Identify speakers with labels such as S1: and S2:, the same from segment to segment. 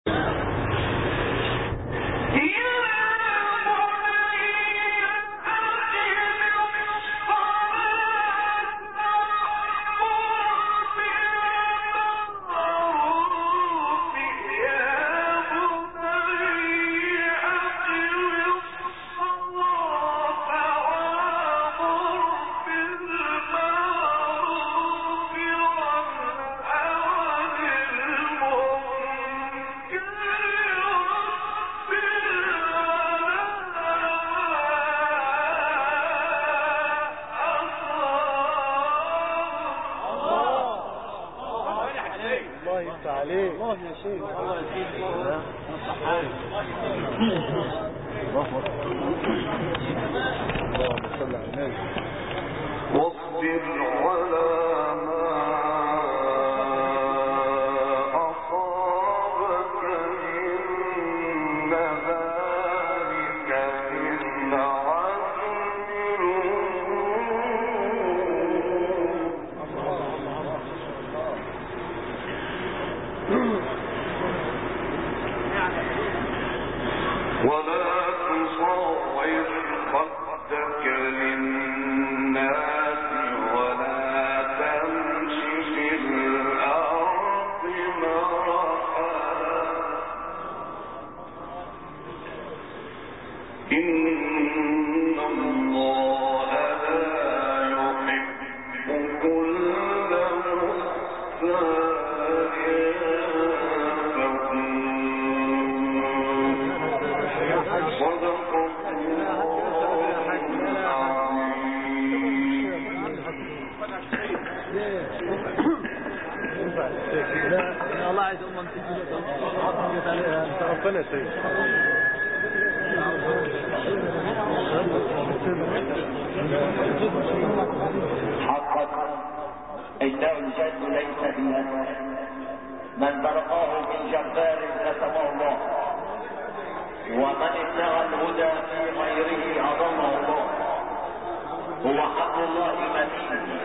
S1: حقا إنه الجد ليس بيده، من برقاه من جبار كتمه الله، ومن ابتغى الهدى في غيره أضله الله. هو حق الله المتين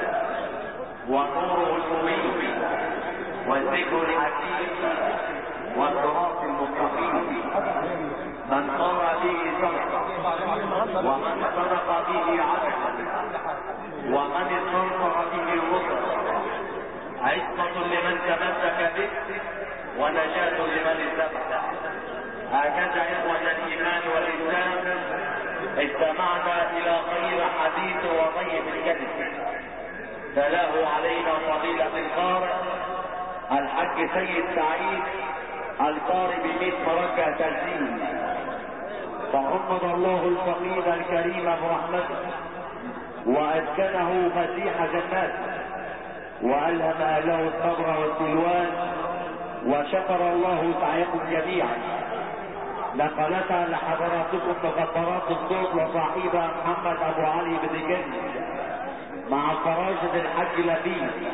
S1: ونوره المبين والذكر الحكيم والصراط المستقيم. من قرأ به صدق، ومن صدق به عدل، ومن استنصر به وصل. عصمة لمن تمسك به ونجاة لمن اتبع. هكذا إخوة الإيمان والإسلام استمعنا إلى خير حديث وطيب الكلم تلاه علينا فضيلة القارئ الحاج سيد سعيد القارئ ب100 مركة تسجيل. فحمد الله الفقيد الكريم برحمته وأسكنه مسيح جناته وألهم أهله الصبر والسلوان، وشكر الله سعيكم جميعا. نقلتها لحضراتكم مخبرات الصوت وصاحبها محمد أبو علي بن جنة مع فراشة الحاج لبيب.